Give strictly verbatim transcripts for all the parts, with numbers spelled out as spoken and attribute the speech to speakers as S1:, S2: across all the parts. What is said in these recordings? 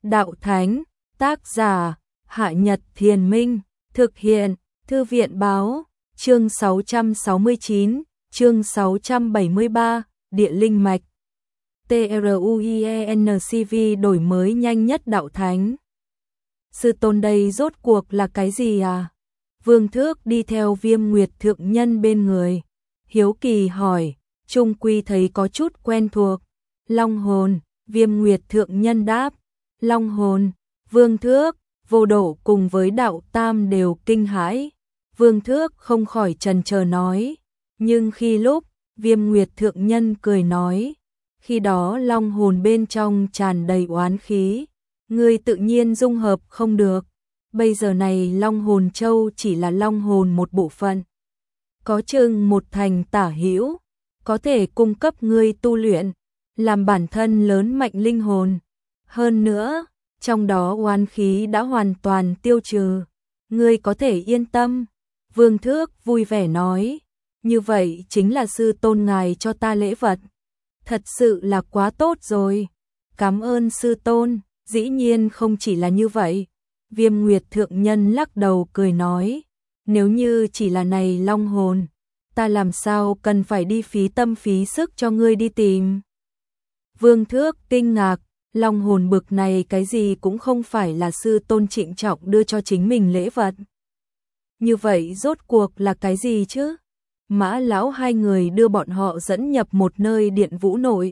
S1: Đạo Thánh, tác giả, Hạ Nhật Thiền Minh, thực hiện, Thư viện Báo, chương sáu trăm sáu mươi chín, chương sáu trăm bảy mươi ba, Địa Linh Mạch. TRUIENCV đổi mới nhanh nhất Đạo Thánh. Sư tôn đây rốt cuộc là cái gì à? Vương Thước đi theo Viêm Nguyệt Thượng Nhân bên người. Hiếu kỳ hỏi, trung quy thấy có chút quen thuộc. Long hồn, Viêm Nguyệt Thượng Nhân đáp. Long hồn, Vương Thước, Vô Độ cùng với Đạo Tam đều kinh hãi. Vương Thước không khỏi chần chờ nói. Nhưng khi lúc, Viêm Nguyệt Thượng Nhân cười nói. Khi đó long hồn bên trong tràn đầy oán khí. Ngươi tự nhiên dung hợp không được. Bây giờ này long hồn châu chỉ là long hồn một bộ phận. Có chừng một thành tả hữu, có thể cung cấp ngươi tu luyện, làm bản thân lớn mạnh linh hồn. Hơn nữa, trong đó oán khí đã hoàn toàn tiêu trừ. Ngươi có thể yên tâm. Vương Thước vui vẻ nói. Như vậy chính là sư tôn ngài cho ta lễ vật. Thật sự là quá tốt rồi. Cảm ơn sư tôn. Dĩ nhiên không chỉ là như vậy. Viêm Nguyệt Thượng Nhân lắc đầu cười nói. Nếu như chỉ là này long hồn, ta làm sao cần phải đi phí tâm phí sức cho ngươi đi tìm. Vương Thước kinh ngạc. Long hồn bực này cái gì cũng không phải là sư tôn trịnh trọng đưa cho chính mình lễ vật. Như vậy rốt cuộc là cái gì chứ? Mã lão hai người đưa bọn họ dẫn nhập một nơi điện vũ nội.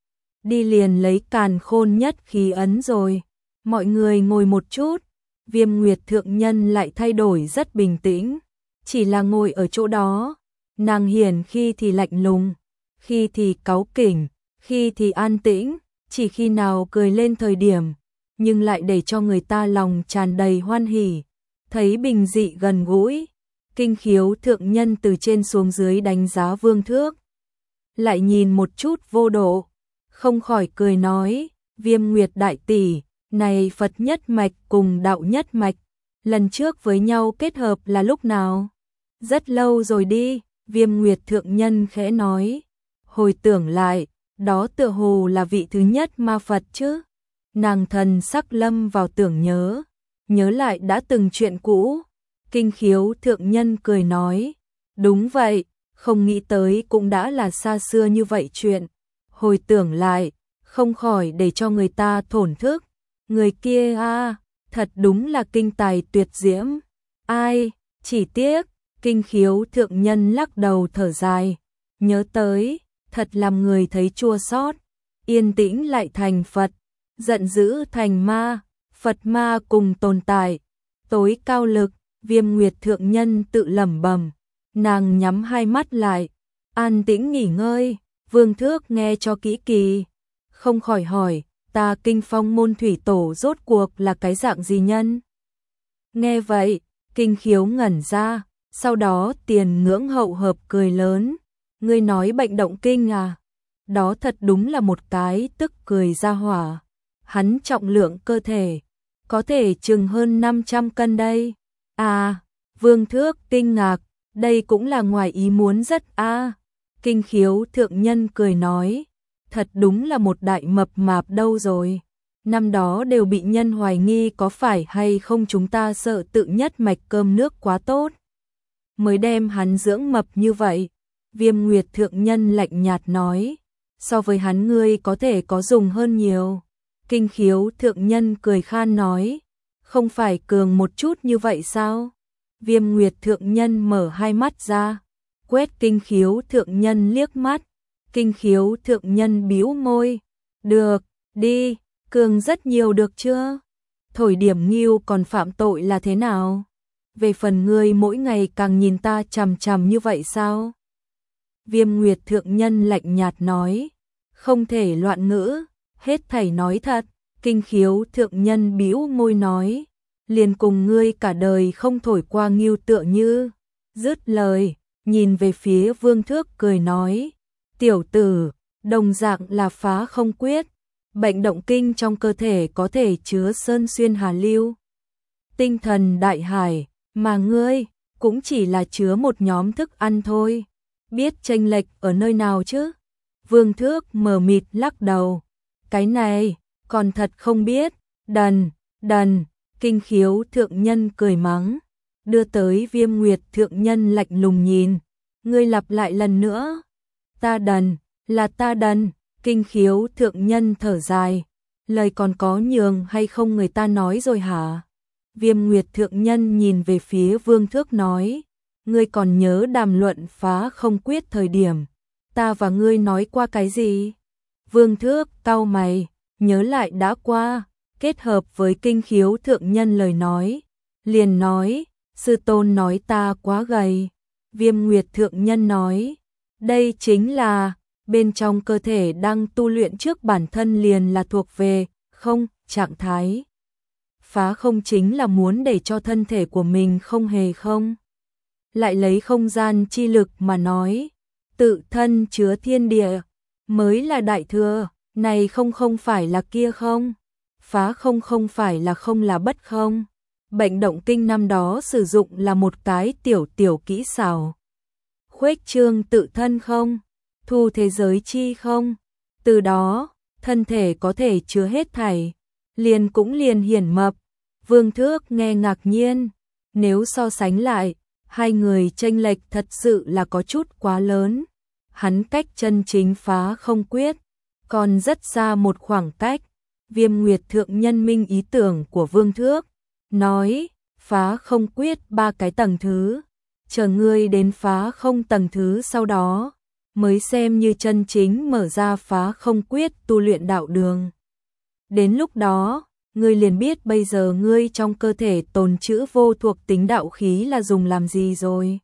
S1: Đi liền lấy càn khôn nhất khí ấn rồi. Mọi người ngồi một chút. Viêm Nguyệt Thượng Nhân lại thay đổi rất bình tĩnh. Chỉ là ngồi ở chỗ đó. Nàng hiển khi thì lạnh lùng, khi thì cáu kỉnh, khi thì an tĩnh. Chỉ khi nào cười lên thời điểm, nhưng lại để cho người ta lòng tràn đầy hoan hỉ. Thấy bình dị gần gũi. Kinh Khiếu Thượng Nhân từ trên xuống dưới đánh giá Vương Thước. Lại nhìn một chút Vô Độ. Không khỏi cười nói. Viêm Nguyệt đại tỷ, này Phật nhất mạch cùng đạo nhất mạch. Lần trước với nhau kết hợp là lúc nào? Rất lâu rồi đi. Viêm Nguyệt Thượng Nhân khẽ nói. Hồi tưởng lại, đó tựa hồ là vị thứ nhất ma Phật chứ. Nàng thần sắc lâm vào tưởng nhớ. Nhớ lại đã từng chuyện cũ. Kinh Khiếu Thượng Nhân cười nói. Đúng vậy, không nghĩ tới cũng đã là xa xưa như vậy chuyện. Hồi tưởng lại, không khỏi để cho người ta thổn thức. Người kia a, thật đúng là kinh tài tuyệt diễm. Ai, chỉ tiếc. Kinh Khiếu Thượng Nhân lắc đầu thở dài. Nhớ tới, thật làm người thấy chua xót. Yên tĩnh lại thành Phật, giận dữ thành ma. Phật ma cùng tồn tại. Tối cao lực. Viêm Nguyệt Thượng Nhân tự lẩm bẩm. Nàng nhắm hai mắt lại, an tĩnh nghỉ ngơi. Vương Thước nghe cho kỹ kỳ, không khỏi hỏi, ta Kinh Phong môn thủy tổ rốt cuộc là cái dạng gì nhân? Nghe vậy, Kinh Khiếu ngẩn ra, sau đó tiền ngưỡng hậu hợp cười lớn. Ngươi nói bệnh động kinh à? Đó thật đúng là một cái tức cười ra hỏa. Hắn trọng lượng cơ thể, có thể chừng hơn năm trăm cân đây. À, Vương Thước kinh ngạc, đây cũng là ngoài ý muốn rất a. À. Kinh Khiếu Thượng Nhân cười nói, thật đúng là một đại mập mạp đâu rồi. Năm đó đều bị nhân hoài nghi có phải hay không chúng ta sợ tự nhất mạch cơm nước quá tốt. Mới đem hắn dưỡng mập như vậy. Viêm Nguyệt Thượng Nhân lạnh nhạt nói, so với hắn ngươi có thể có dùng hơn nhiều. Kinh Khiếu Thượng Nhân cười khan nói, không phải cường một chút như vậy sao? Viêm Nguyệt Thượng Nhân mở hai mắt ra, quét Kinh Khiếu Thượng Nhân liếc mắt. Kinh Khiếu Thượng Nhân bĩu môi. Được, đi, cường rất nhiều được chưa? Thổi điểm nghiêu còn phạm tội là thế nào? Về phần ngươi mỗi ngày càng nhìn ta chằm chằm như vậy sao? Viêm Nguyệt Thượng Nhân lạnh nhạt nói, không thể loạn ngữ, hết thảy nói thật. Kinh Khiếu Thượng Nhân bĩu môi nói, liền cùng ngươi cả đời không thổi qua nghiêu tựa như. Dứt lời, nhìn về phía Vương Thước cười nói, tiểu tử, đồng dạng là phá không quyết. Bệnh động kinh trong cơ thể có thể chứa sơn xuyên hà lưu, tinh thần đại hải, mà ngươi cũng chỉ là chứa một nhóm thức ăn thôi. Biết chênh lệch ở nơi nào chứ? Vương Thước mờ mịt lắc đầu. Cái này còn thật không biết. Đần, đần, Kinh Khiếu thượng nhân cười mắng, đưa tới Viêm Nguyệt thượng nhân lạnh lùng nhìn, ngươi lặp lại lần nữa. Ta đần, là ta đần, Kinh Khiếu thượng nhân thở dài, lời còn có nhường hay không người ta nói rồi hả? Viêm Nguyệt thượng nhân nhìn về phía Vương Thước nói, ngươi còn nhớ đàm luận phá không quyết thời điểm, ta và ngươi nói qua cái gì? Vương Thước cau mày, nhớ lại đã qua, kết hợp với Kinh Khiếu thượng nhân lời nói, liền nói, sư tôn nói ta quá gầy. Viêm Nguyệt thượng nhân nói, đây chính là, bên trong cơ thể đang tu luyện trước bản thân liền là thuộc về, không, trạng thái. Phá không chính là muốn để cho thân thể của mình không hề không. Lại lấy không gian chi lực mà nói, tự thân chứa thiên địa, mới là đại thừa, này không không phải là kia không. Phá không không phải là không là bất không. Bệnh động kinh năm đó sử dụng là một cái tiểu tiểu kỹ xảo. Khuếch trương tự thân không, thu thế giới chi không. Từ đó, thân thể có thể chứa hết thảy, liền cũng liền hiển mập. Vương Thước nghe ngạc nhiên, nếu so sánh lại, hai người chênh lệch thật sự là có chút quá lớn. Hắn cách chân chính phá không quyết, còn rất xa một khoảng cách. Viêm Nguyệt thượng nhân minh ý tưởng của Vương Thước, nói, phá không quyết ba cái tầng thứ, chờ ngươi đến phá không tầng thứ sau đó, mới xem như chân chính mở ra phá không quyết tu luyện đạo đường. Đến lúc đó, ngươi liền biết bây giờ ngươi trong cơ thể tồn trữ vô thuộc tính đạo khí là dùng làm gì rồi.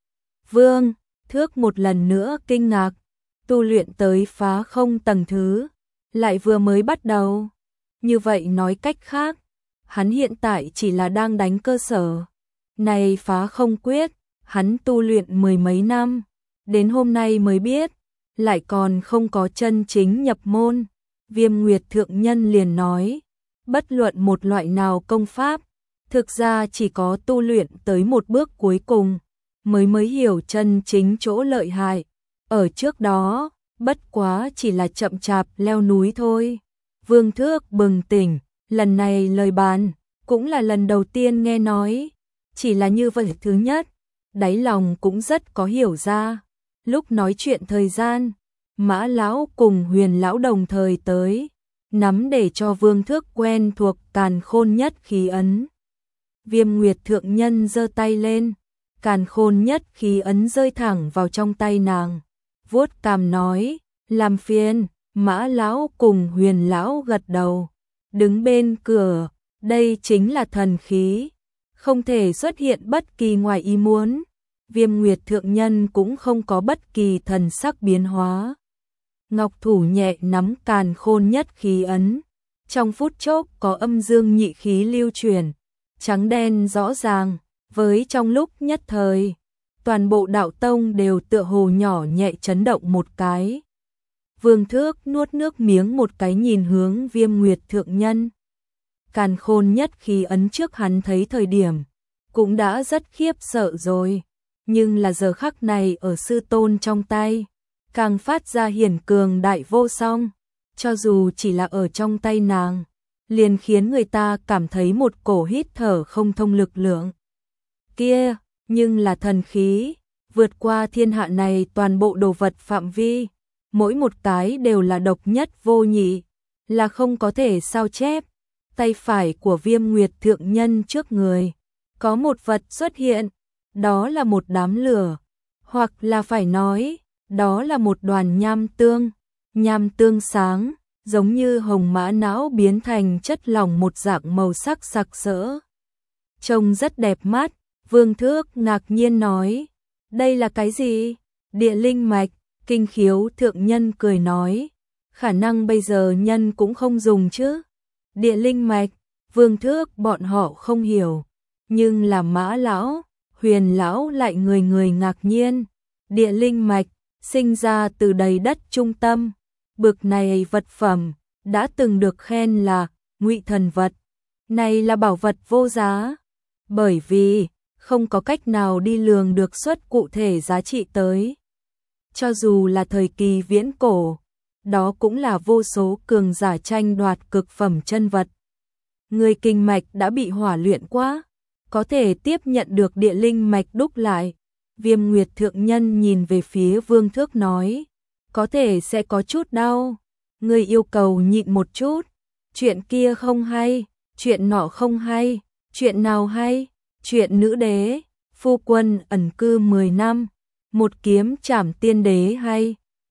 S1: Vương Thước một lần nữa kinh ngạc, tu luyện tới phá không tầng thứ, lại vừa mới bắt đầu. Như vậy nói cách khác, hắn hiện tại chỉ là đang đánh cơ sở. Này phá không quyết, hắn tu luyện mười mấy năm, đến hôm nay mới biết, lại còn không có chân chính nhập môn. Viêm Nguyệt thượng nhân liền nói, bất luận một loại nào công pháp, thực ra chỉ có tu luyện tới một bước cuối cùng, mới mới hiểu chân chính chỗ lợi hại. Ở trước đó, bất quá chỉ là chậm chạp leo núi thôi. Vương Thước bừng tỉnh, lần này lời bàn, cũng là lần đầu tiên nghe nói. Chỉ là như vậy thứ nhất, đáy lòng cũng rất có hiểu ra. Lúc nói chuyện thời gian, Mã Lão cùng Huyền Lão đồng thời tới, nắm để cho Vương Thước quen thuộc càn khôn nhất khí ấn. Viêm Nguyệt thượng nhân giơ tay lên, càn khôn nhất khí ấn rơi thẳng vào trong tay nàng, vuốt cằm nói, làm phiền. Mã Lão cùng Huyền Lão gật đầu, đứng bên cửa, đây chính là thần khí, không thể xuất hiện bất kỳ ngoài ý muốn. Viêm Nguyệt thượng nhân cũng không có bất kỳ thần sắc biến hóa. Ngọc thủ nhẹ nắm càn khôn nhất khí ấn, trong phút chốc có âm dương nhị khí lưu chuyển, trắng đen rõ ràng, với trong lúc nhất thời, toàn bộ đạo tông đều tựa hồ nhỏ nhẹ chấn động một cái. Vương Thước nuốt nước miếng một cái nhìn hướng Viêm Nguyệt thượng nhân. Càn khôn nhất khí ấn trước hắn thấy thời điểm, cũng đã rất khiếp sợ rồi, nhưng là giờ khắc này ở sư tôn trong tay, càng phát ra hiển cường đại vô song, cho dù chỉ là ở trong tay nàng, liền khiến người ta cảm thấy một cổ hít thở không thông lực lượng. Kia, nhưng là thần khí, vượt qua thiên hạ này toàn bộ đồ vật phạm vi, mỗi một cái đều là độc nhất vô nhị, là không có thể sao chép. Tay phải của Viêm Nguyệt thượng nhân trước người, có một vật xuất hiện, đó là một đám lửa, hoặc là phải nói, đó là một đoàn nham tương, nham tương sáng, giống như hồng mã não biến thành chất lỏng một dạng màu sắc sặc sỡ. Trông rất đẹp mắt, Vương Thước ngạc nhiên nói, đây là cái gì? Địa linh mạch. Kinh Khiếu thượng nhân cười nói, khả năng bây giờ nhân cũng không dùng chứ. Địa linh mạch, Vương Thước bọn họ không hiểu, nhưng là Mã Lão, Huyền Lão lại người người ngạc nhiên. Địa linh mạch, sinh ra từ đầy đất trung tâm, bực này vật phẩm, đã từng được khen là ngụy thần vật. Này là bảo vật vô giá, bởi vì không có cách nào đi lường được xuất cụ thể giá trị tới. Cho dù là thời kỳ viễn cổ, đó cũng là vô số cường giả tranh đoạt cực phẩm chân vật. người kinh mạch đã bị hỏa luyện quá, có thể tiếp nhận được địa linh mạch đúc lại. Viêm Nguyệt thượng nhân nhìn về phía Vương Thước nói, có thể sẽ có chút đau, người yêu cầu nhịn một chút, chuyện kia không hay, chuyện nọ không hay, chuyện nào hay, chuyện nữ đế, phu quân ẩn cư mười năm, một kiếm trảm tiên đế hay,